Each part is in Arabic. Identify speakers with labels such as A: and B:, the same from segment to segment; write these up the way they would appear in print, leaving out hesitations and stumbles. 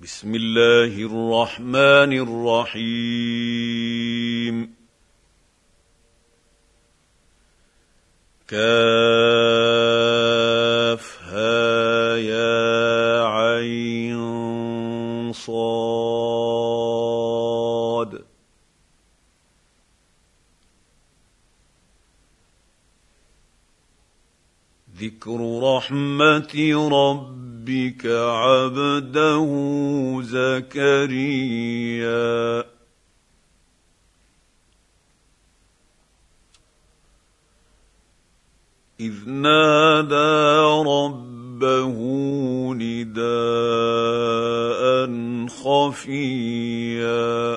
A: بسم الله الرحمن الرحيم. كافها يا عين صاد. ذكر رحمة ربك عبده زكريا إذ نادى ربه نداء خفيا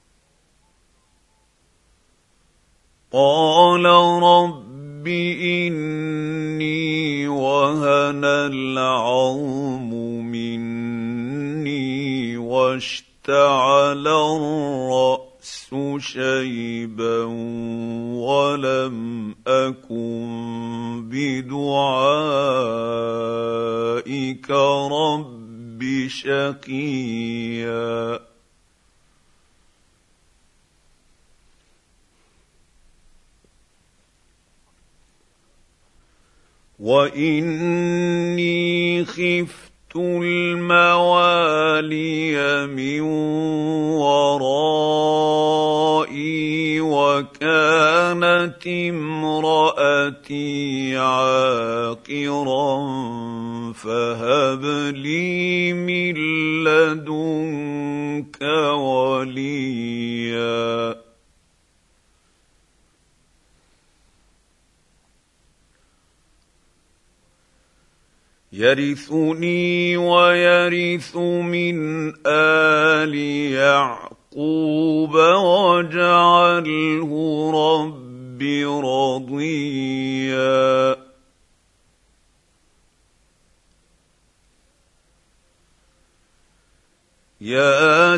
A: قال رب إني وهن العظم مني واشتعل الرأس شيبا ولم أكن بدعائك رب شقيا وإني خفت الموالي من ورائي وكانت امرأتي عاقرا فهب لي من لدنك وليا يرثني ويرث من آل يعقوب واجعله رب رضيا يا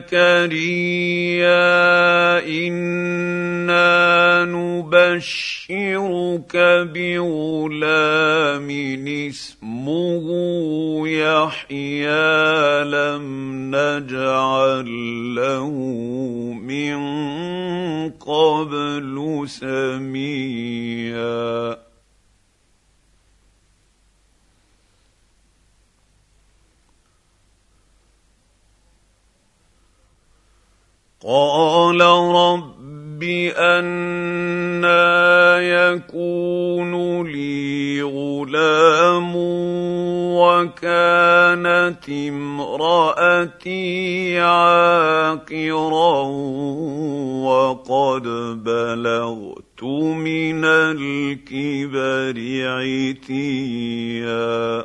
A: زكريا إنا نبشرك بغلام اسمه يحيى لم نجعل له من قبل سميا قال رب أنى يكون لي غلام وكانت امرأتي عاقرا وقد بلغت من الكبر عتيا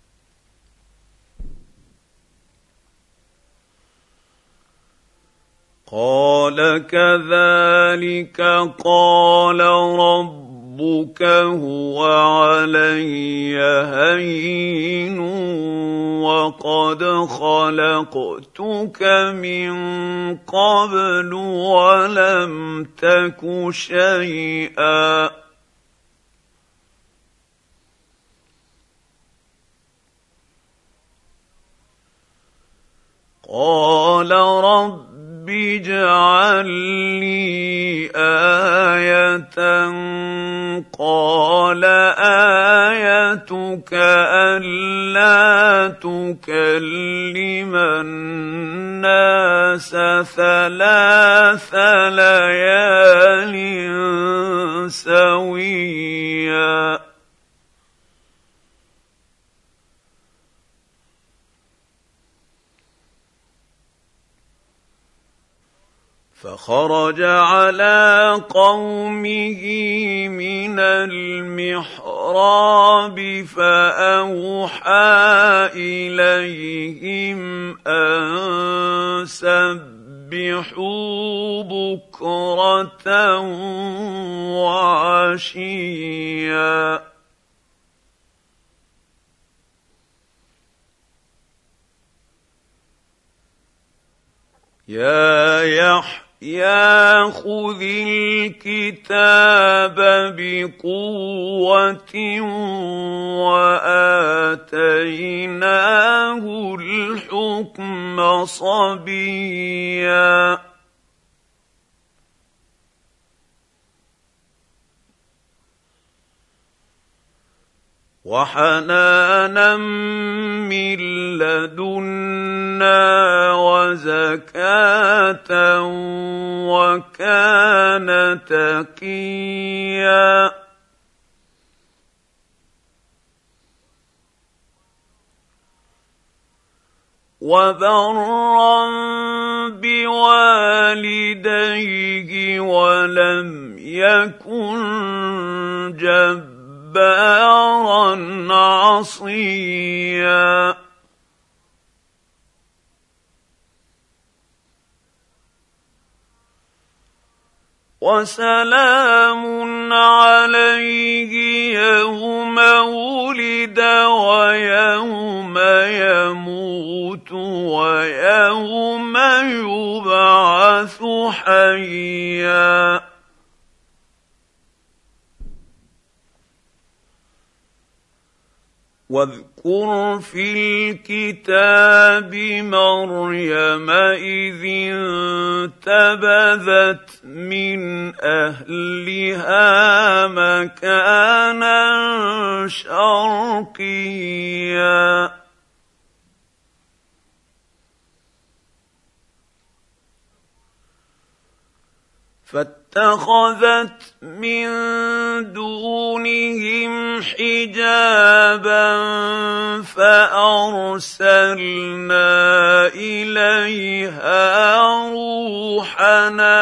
A: قال كذلك قال ربك هو علي هين وقد خلقتك من قبل ولم تك شيئا قال رب اجعل لي آية قال آيتك ألا تكلم الناس 3 ليال سويا فخرج على قومه من المحراب فأوحى إليهم أن سبحوا بكرة وعشيا يا يحيى خذ الكتاب بقوة وآتيناه الحكم الحكم صبيا وحنانا من لدنا وزكاة وكان تقيا وبرا بوالديه ولم يكن جبارا عصيا وسلام عليه يوم ولد ويوم يموت ويوم يبعث حيا واذكر في الكتاب مريم إذ انتبذت من أهلها مكانا شرقيا فاتخذت من دونهم حجابا فأرسلنا إليها روحنا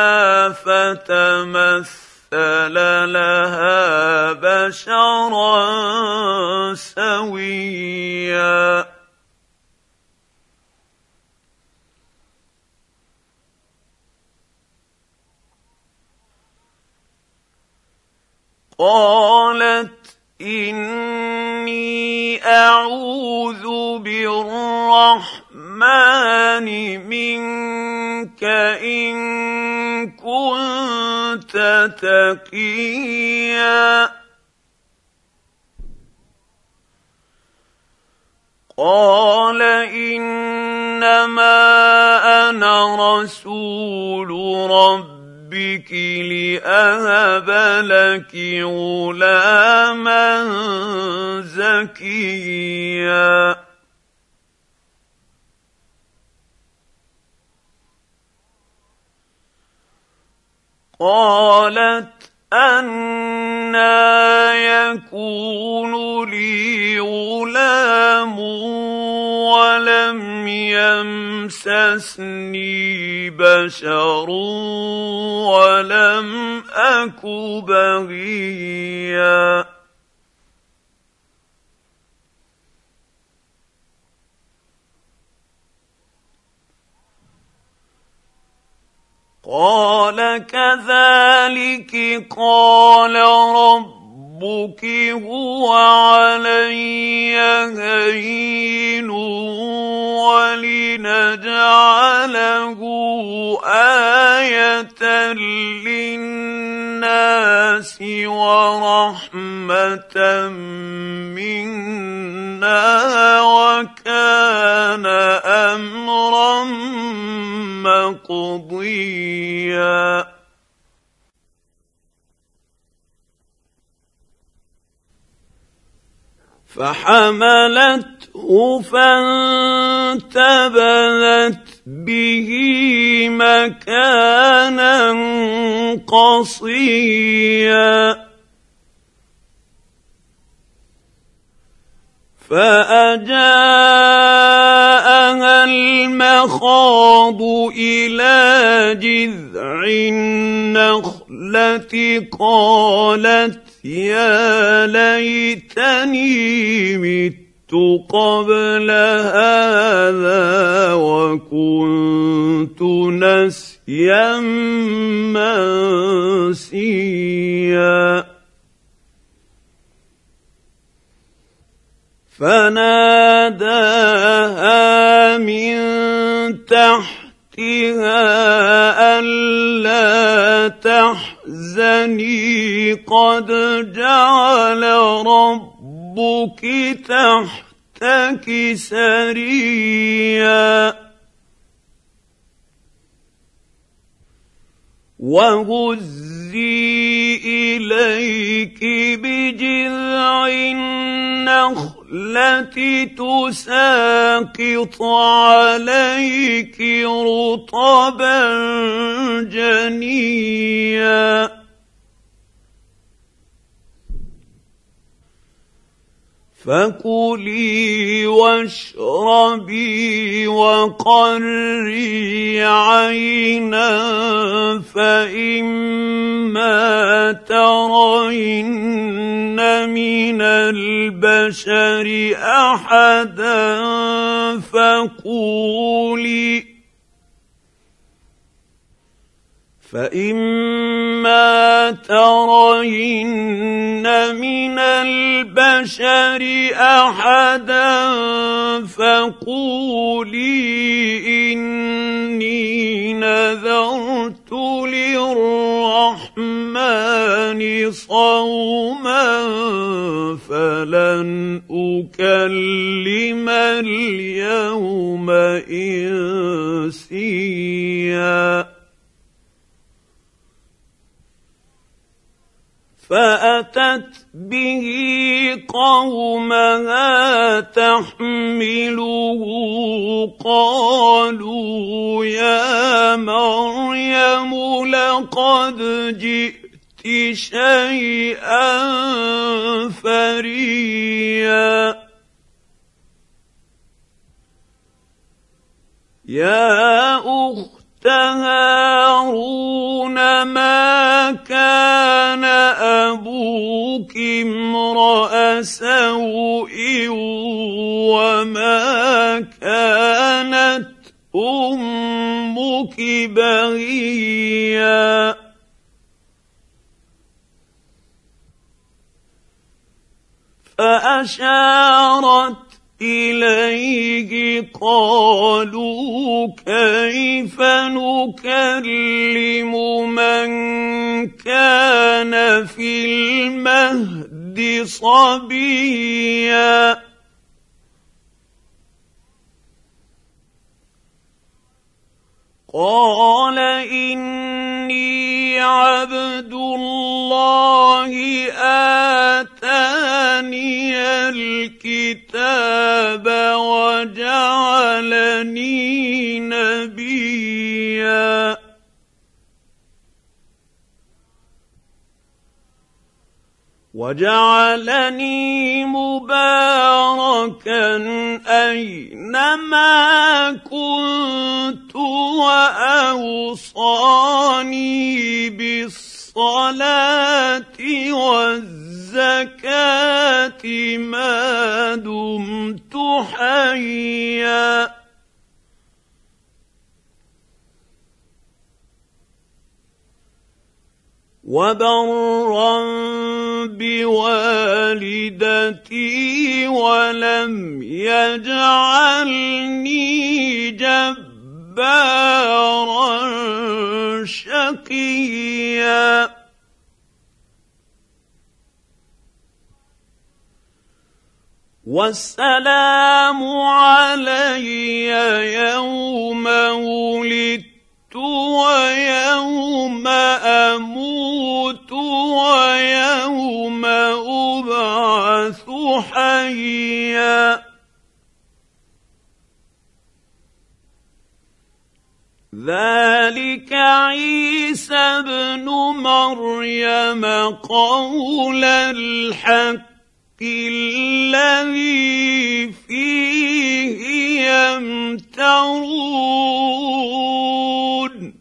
A: فتمثل لها بشرا سويا قالت إني أعوذ بالرحمن منك إن كنت تقيا قال إنما أنا رسول ربك لأهب لك غلاما زكيا قالت أنى يكون لي غلام ولم يمسسني بشر ولم أك بغيا قال كذلك قال ربك هو علي هين ولنجعله آية للناس ورحمة منا وكان أمرا مقضيا فحملته فانتبذت به مكانا قصيا فأجاءها المخاض إلى جذع النخلة قالت يا ليتني مت قبل هذا وكنت نسيا منسيا فناداها من تحتها ألا تحزني قد جعل ربك تحتك تحتك سريا وهزي إليك بجذع النخلة تساقط عليك رطبا جنيا فكلي واشربي وقري عينا فإما ترين من البشر أحدا فقولي إني نذرت للرحمن صوما فلن أكلم اليوم إنسيا فأتت به قومها تحمله قالوا يا مريم لقد جئت شيئا فريا يا أخت هارون ما كان أبوك امرأ سوء وما كانت أمك بغيا فأشارت إليه قالوا كيف نكلم من كان في المهد صبيا قال إني عبد الله آتاني الكتاب وجعلني نبيا وجعلني مباركا أينما كنت وأوصاني بالصلاة والزكاة ما دمت حيا وبرا بوالدتي ولم يجعلني جبارا شقيا والسلام علي يوم ولدت ويوم أموت ويوم أبعث حيا ذلك عيسى ابن مريم قول الحق الذي فيه يمترون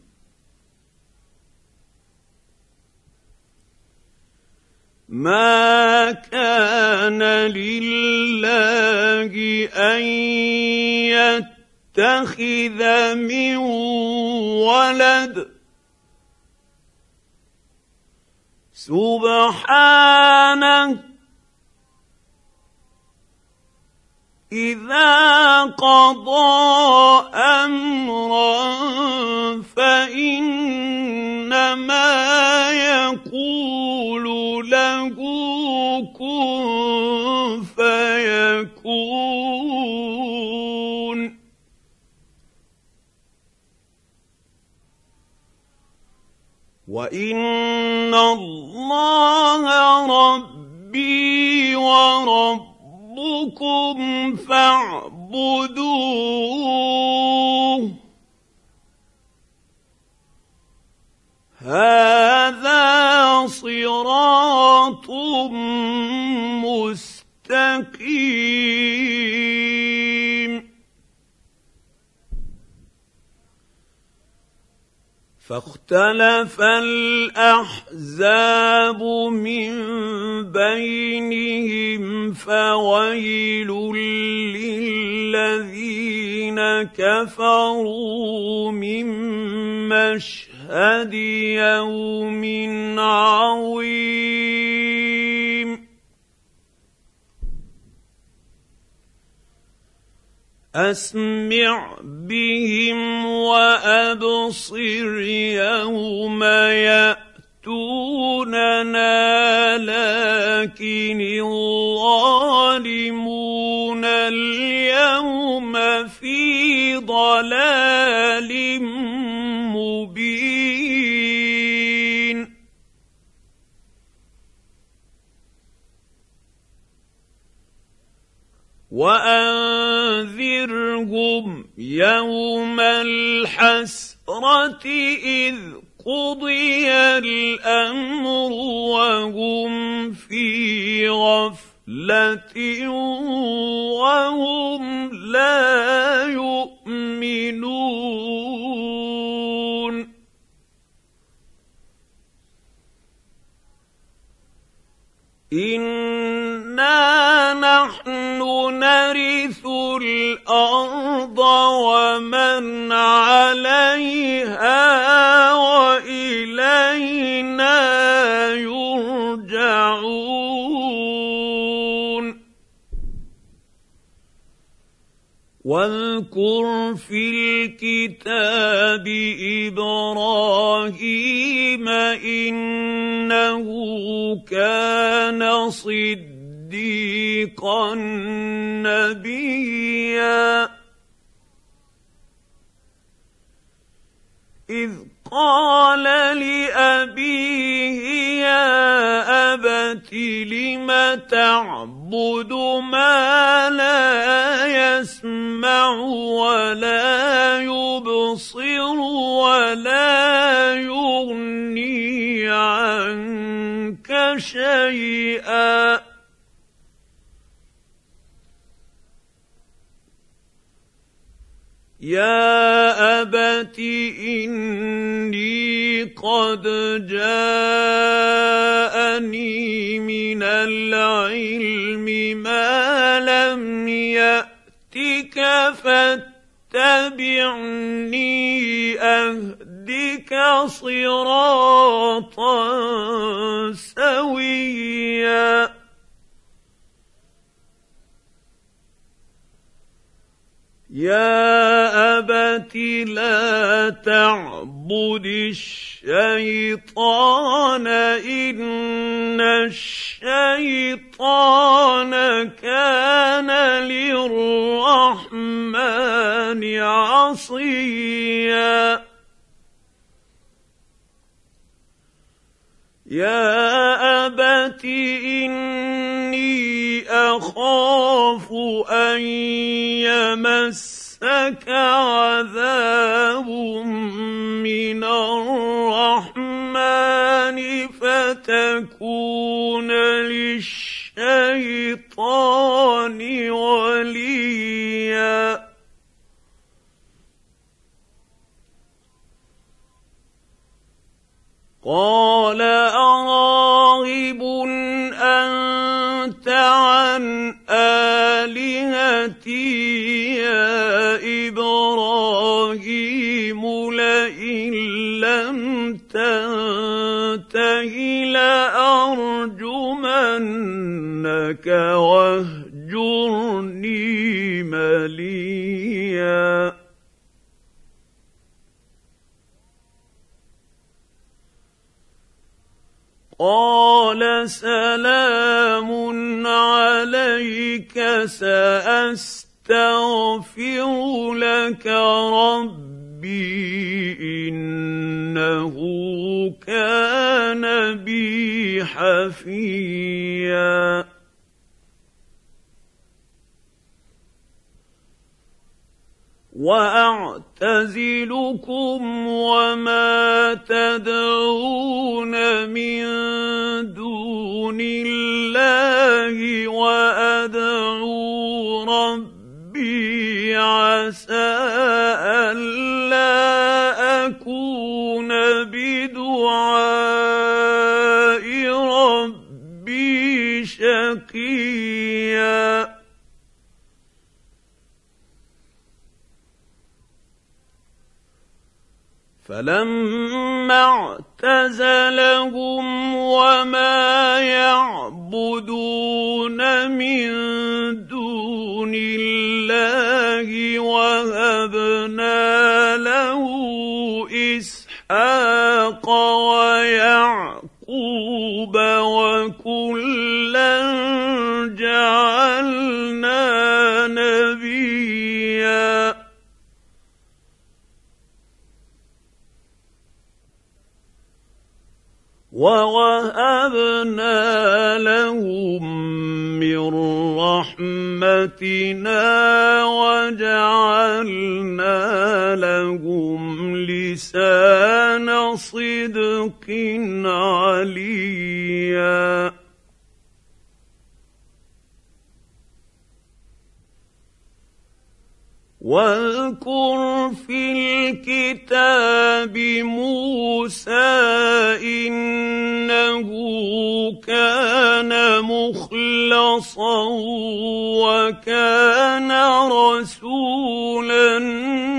A: ما كان لله أن يتخذ من ولد سبحانه إذا قضى أمرا فإنما يقول له كن فيكون وإن الله ربي وربكم فاعبدوه هذا صراط مستقيم. فاختلف الأحزاب من بينهم فويل للذين كفروا من مشهد يوم عظيم. أسمع بهم وأبصر يوم يأتوننا لكن الظالمون اليوم في ضلال مبين. وأنذرهم يوم الحسرة إذ قضي الأمر وهم في غفلة وهم لا يؤمنون. إنا نحن نرث الأرض ومن عليها وإلينا يرجعون. واذكر في الكتاب إبراهيم إنه كان صديقا نبيا إذ قال لأبيه يا أبت لم تعبد ما لا يسمع ولا يبصر ولا يغني عنك شيئا يا أبت إني قد جاءني من العلم ما لم يأتك فاتبعني أهدك صراطا سويا. يا أبت لا تعبد الشيطان إن الشيطان كان للرحمن عصيا. يا أبت إني أخاف أن يمسك عذاب من الرحمن فتكون للشيطان وليا. قال أراغب أنت عن آلهتي يا إبراهيم لئن لم تنته لأرجمنك واهجرني مليا. قال سلام عليك سأستغفر لك ربي ربي إنه كان بي حفيا وأعتزلكم وما تدعون من دون الله وأدعو ربي عسى ألا أكون بدعاء ربي شقيا فلما اعتزلهم وما يعبدون من دون الله وهبنا له إسحاق ويعقوب وكلا جعلنا نبيا ووهبنا لهم من رحمتنا وجعلنا لهم لسان صدق عليا واذكر في الكتاب موسى إنه كان مخلصا وكان رسولا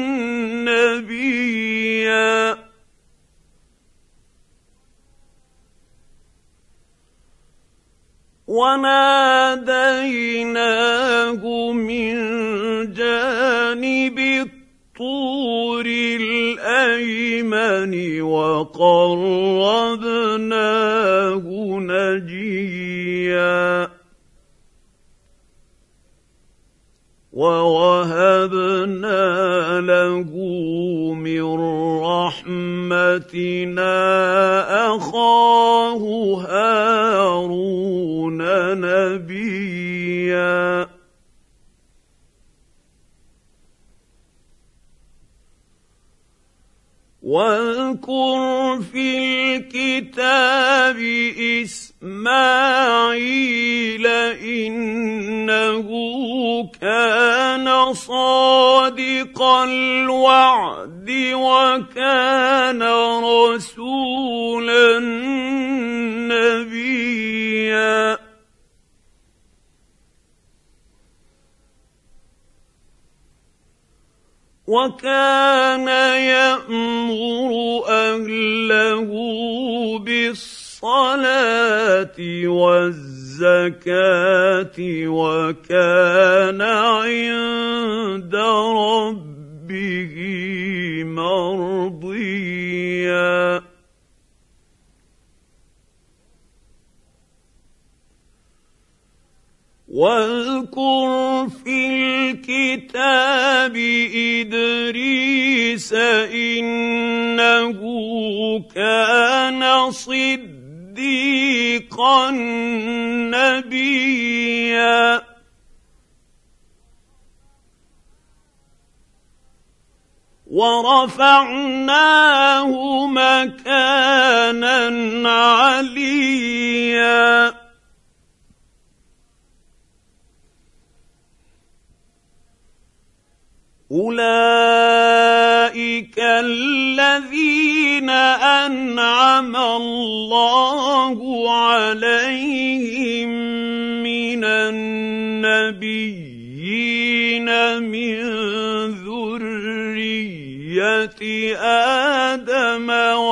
A: نبيا وناديناه من جانب الطور الأيمن وقربناه نجيا ووهبنا له من رحمتنا أخاه هارون نبيا واذكر في الكتاب إسماعيل إنه كان صادق الوعد وكان رسولا نبيا وكان يأمر أهله بالصلاة والزكاة وكان عند ربه مرضيا واذكر في الكتاب إدريس إنه كان صديقا نبيا ورفعناه مكانا عليا أولئك الذين أنعم الله عليهم من النبيين من ذرية آدم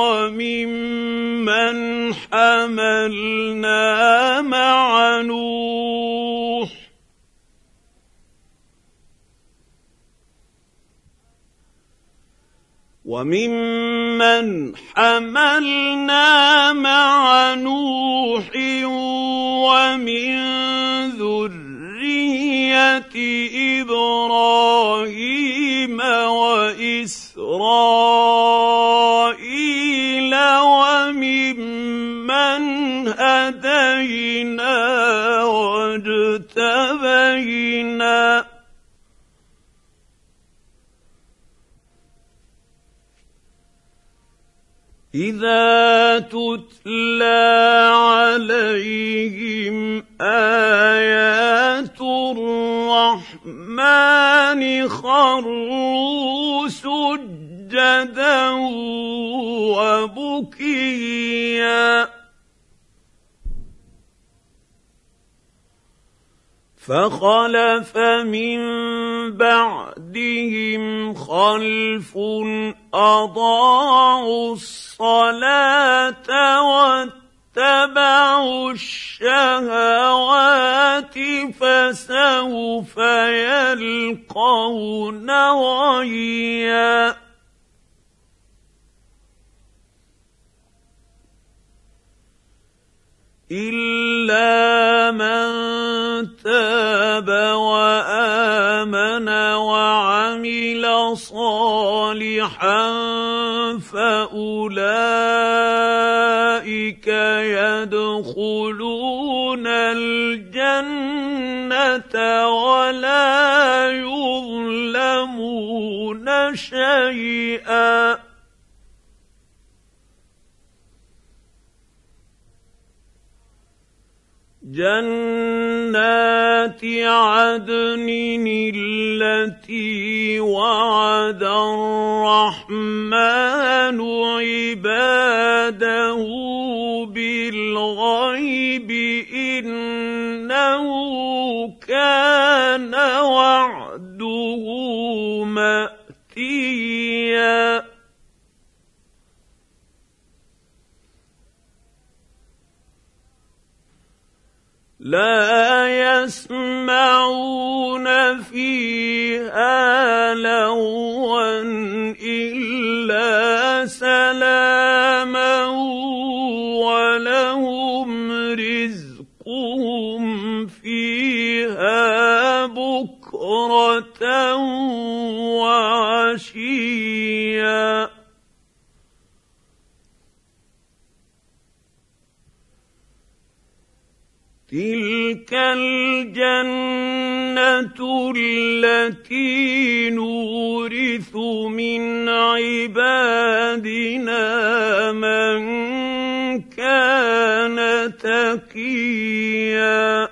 A: وممن حملنا مع نوح ومن ذرية إبراهيم وإسرائيل إذا تتلى عليهم آيات الرحمن خروا سجدا وبكيا فخلف من بعدهم خلف أضاعوا الصلاة واتبعوا الشهوات فسوف يلقون غيا إلا من تاب وآمن وعمل صالحا فأولئك يدخلون الجنة ولا يظلمون شيئا جنات عدن التي وعد الرحمن عباده بالغيب إنه كان وعده مأتيا لا يسمعون فيها لغوا إلا سلاما ولهم رزقهم فيها بكرة وعشيا تلك الجنة التي نورث من عبادنا من كان تقيا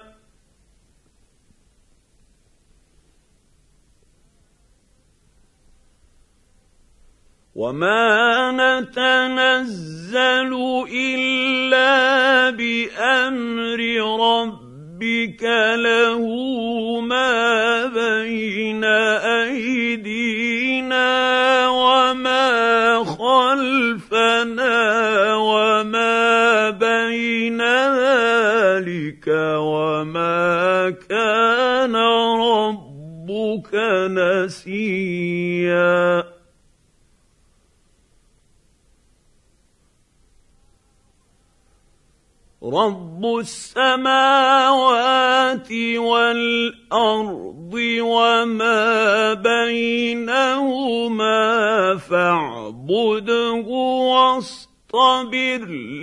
A: وما نتنزل إلا بأمر ربك له ما بين أيدينا وما خلفنا وما بين ذلك وما كان ربك نسيا رب السماوات والأرض وما بينهما فاعبده واصطبر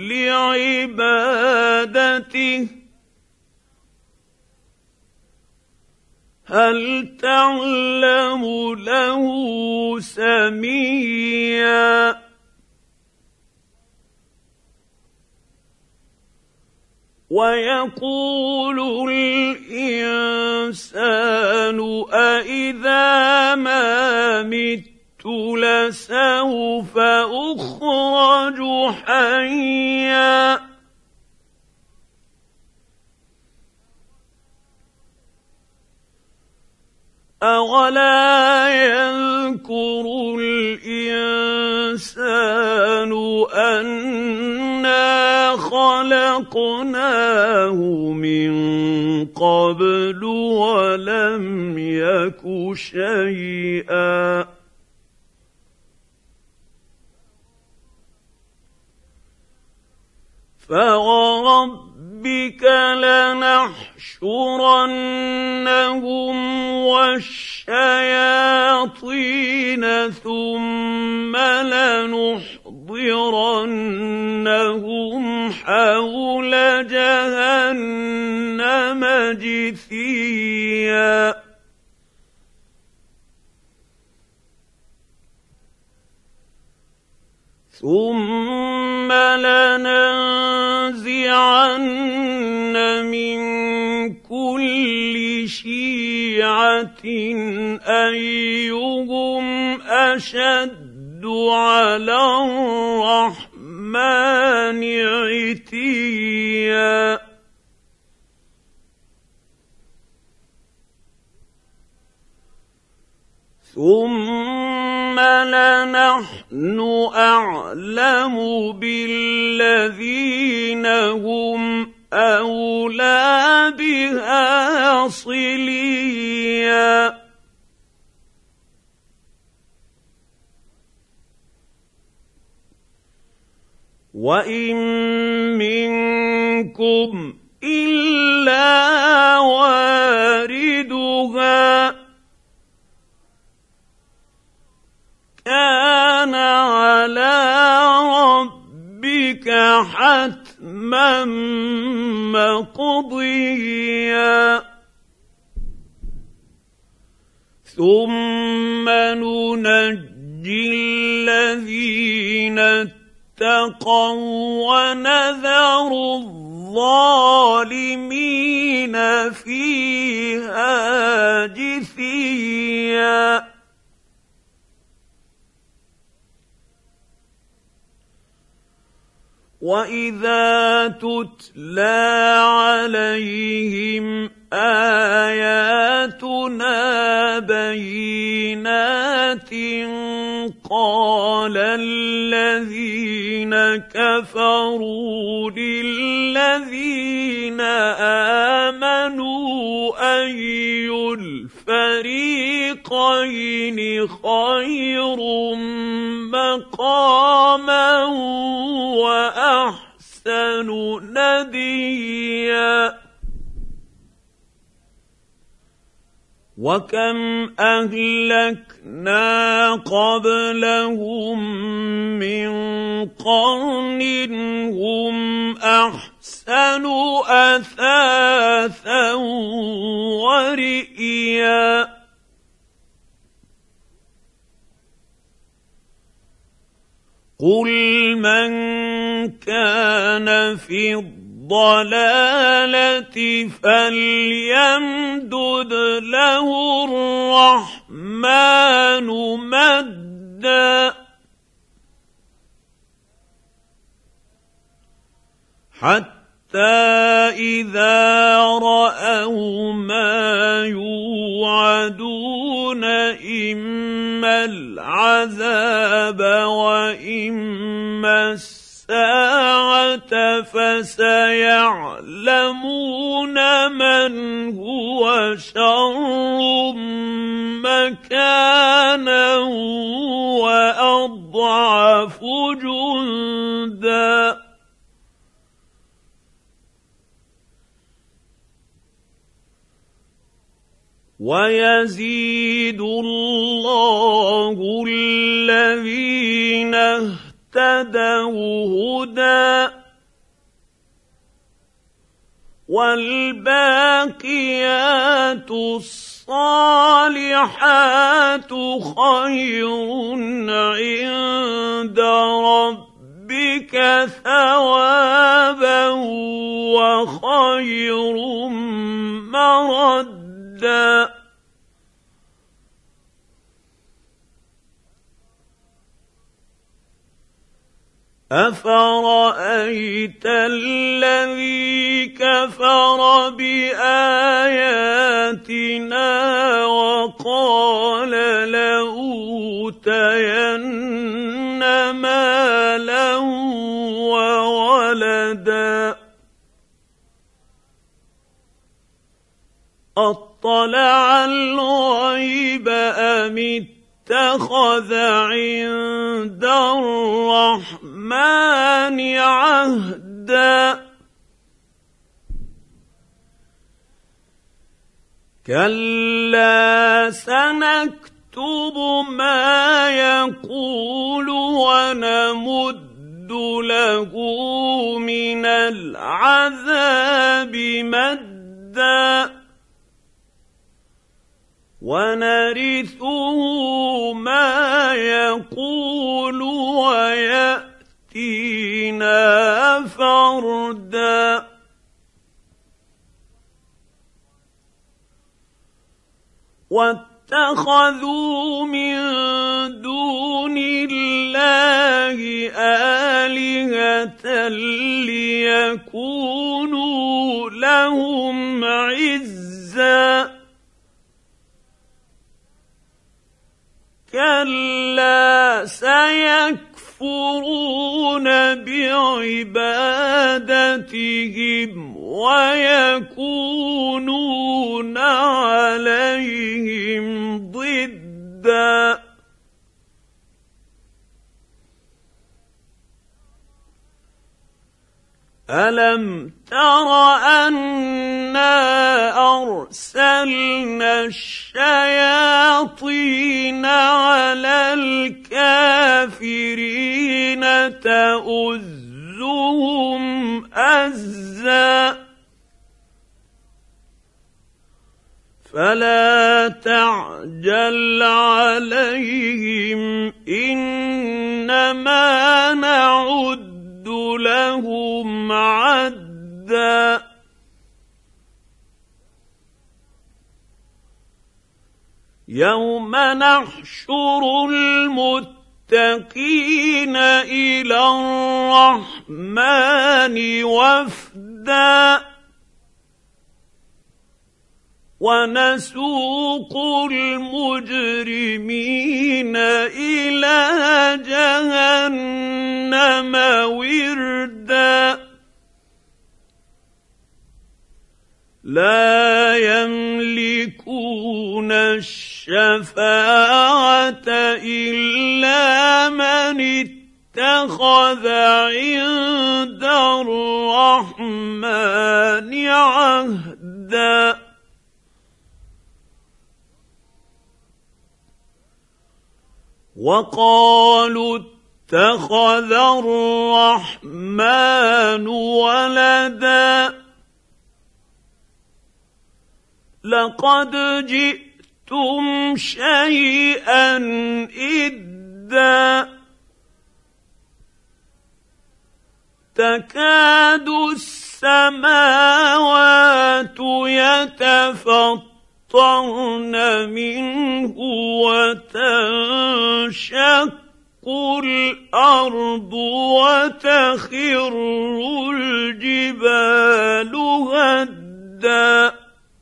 A: لعبادته هل تعلم له سميا ويقول الإنسان أإذا ما مت لسوف أخرج حيا أولا يذكر الإنسان أنا خلقناه من قبل ولم يك شيئا فوربك لنحشرنهم والشياطين ثم لنحضرنهم حول جهنم جثيا ثم يَتَّخِذَنَّ مِن كُلِّ شِيعَةٍ أَيُّهُمْ أَشَدُّ عَلَى الرَّحْمَنِ عِتِيًّا ثُمَّ لَنَحْنُ أَعْلَمُ بِالَّذِينَ هُمْ أَوْلَىٰ بِهَا صِلِيًّا وَإِن مِّنكُمْ إِلَّا وَارِدُهَا كَانَ عَلَىٰ رَبِّكَ حَتْمًا مَّقْضِيًّا ثُمَّ نُنَجِّي الَّذِينَ اتَّقَوا وَّنَذَرُ الظَّالِمِينَ فِيهَا جِثِيًّا وَإِذَا تُتْلَىٰ عَلَيْهِمْ آيَاتُنَا بَيِّنَاتٍ قَالَ الَّذِينَ كَفَرُوا لِلَّذِينَ آمَنُوا أَيُّ الْفَرِيقَيْنِ خَيْرٌ مَّقَامًا وَأَحْسَنُ نَدِيًّا وَكَمْ أَهْلَكْنَا قَبْلَهُم مِّن قَرْنٍ هُمْ أَحْسَنُ أَثَاثًا وَرِئْيًا قُلْ مَن كَانَ فِي الضَّلَالَةِ فَلْيَمْدُدْ لَهُ الرَّحْمَٰنُ مَدًّا حَتَّىٰ إِذَا رَأَوْا مَا يُوعَدُونَ إِمَّا الْعَذَابَ وَإِمَّا السَّاعَةَ فَسَيَعْلَمُونَ مَنْ هُوَ شَرٌّ مَّكَانًا وَأَضْعَفُ جُندًا وَيَزِيدُ اللَّهُ الَّذِينَ اهْتَدَوْا هُدًى وَالْبَاقِيَاتُ الصَّالِحَاتُ خَيْرٌ عِندَ رَبِّكَ ثَوَابًا وَخَيْرٌ مَّرَدًّا أَفَرَأَيْتَ الَّذِي كَفَرَ بِآيَاتِنَا وَقَالَ لَأُوتَيَنَّ مَالًا وَوَلَدًا أَطَّلَعَ الْغَيْبَ أَمِ اتَّخَذَ عِندَ الرَّحْمَٰنِ عَهْدًا كَلَّا سَنَكْتُبُ مَا يَقُولُ وَنَمُدُّ لَهُ مِنَ الْعَذَابِ مَدًّا وَنَرِثُهُ مَا يَقُولُ وَيَأْتِينَا فَرْدًا واتخذوا من دون الله آلهة ليكونوا لهم عزا كلا سيكفرون بعبادتهم ويكونون عليهم ضدا ألم تر أنا أرسلنا الشياطين على الكافرين تؤزهم أزا فلا تعجل عليهم إنما نعد لهم عدا يوم نحشر المتقين إلى الرحمن وفدا ونسوق المجرمين إلى جهنم وردا لا يملكون الشفاعة إلا من اتخذ عند الرحمن عهدا وقالوا اتخذ الرحمن ولدا لقد جئتم شيئا إدا تكاد السماوات يتفطرن منه وتنشق الأرض وتخر الجبال هدا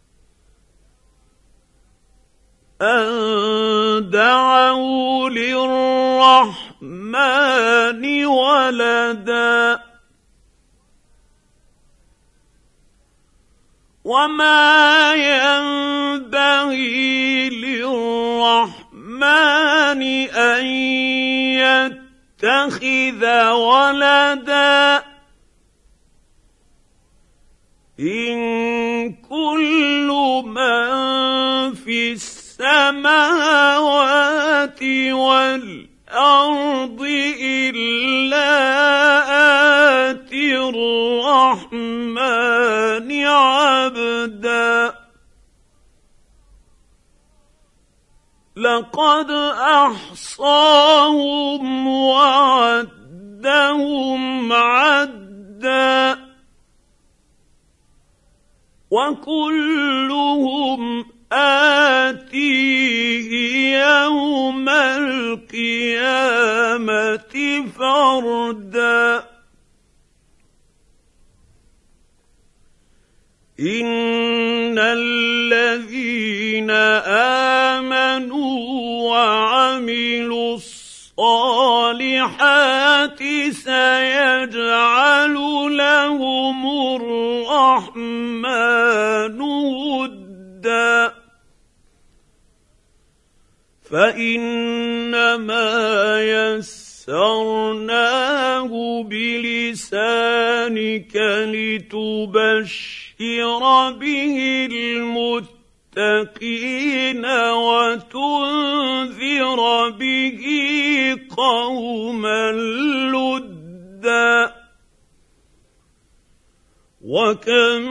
A: أن دعوا للرحمن ولدا وما ينبغي للرحمن أن يتخذ ولدا إن كل من في السماوات والأرض إلا آتي الرحمن عبدا لقد أحصاهم وعدهم عدا وكلهم آتيه يوم القيامة فردا إن الذين آمنوا وعملوا الصالحات سيجعل لهم الرحمن ودا فإنما يسرناه بلسانك لتبشر به المتقين وتنذر به قوما لدا وكم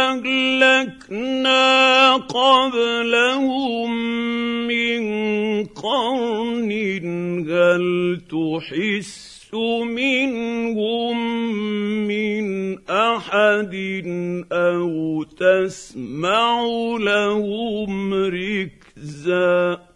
A: أهلكنا قبلهم من قرن هل تحس منهم من أحد أو تسمع لهم ركزا عزا